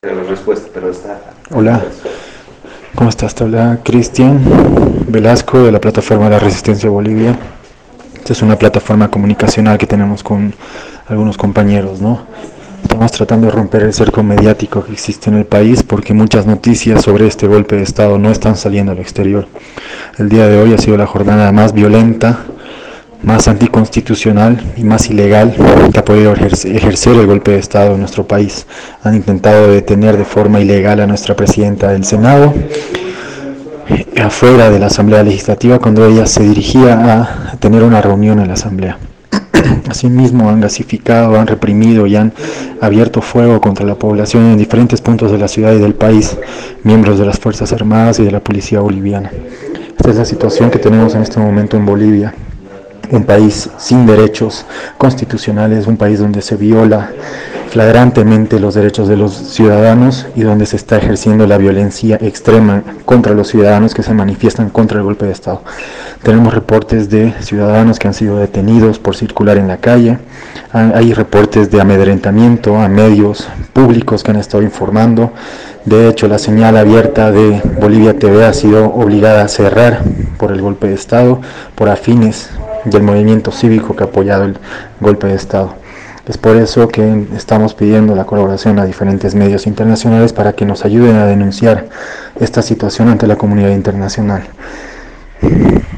La respuesta, pero está... Hola, ¿cómo estás? Te habla Cristian Velasco de la plataforma de la Resistencia Bolivia. Esta es una plataforma comunicacional que tenemos con algunos compañeros, ¿no? Estamos tratando de romper el cerco mediático que existe en el país porque muchas noticias sobre este golpe de Estado no están saliendo al exterior. El día de hoy ha sido la jornada más violenta, más anticonstitucional y más ilegal que ha podido ejercer el golpe de Estado en nuestro país. Han intentado detener de forma ilegal a nuestra presidenta del Senado afuera de la Asamblea Legislativa cuando ella se dirigía a tener una reunión en la Asamblea. Asimismo han gasificado, han reprimido y han abierto fuego contra la población en diferentes puntos de la ciudad y del país, miembros de las Fuerzas Armadas y de la Policía Boliviana. Esta es la situación que tenemos en este momento en Bolivia. Un país sin derechos constitucionales, un país donde se viola flagrantemente los derechos de los ciudadanos y donde se está ejerciendo la violencia extrema contra los ciudadanos que se manifiestan contra el golpe de Estado. Tenemos reportes de ciudadanos que han sido detenidos por circular en la calle, hay reportes de amedrentamiento a medios públicos que han estado informando. De hecho, la señal abierta de Bolivia TV ha sido obligada a cerrar por el golpe de Estado, por afines del movimiento cívico que ha apoyado el golpe de Estado. Es por eso que estamos pidiendo la colaboración a diferentes medios internacionales para que nos ayuden a denunciar esta situación ante la comunidad internacional.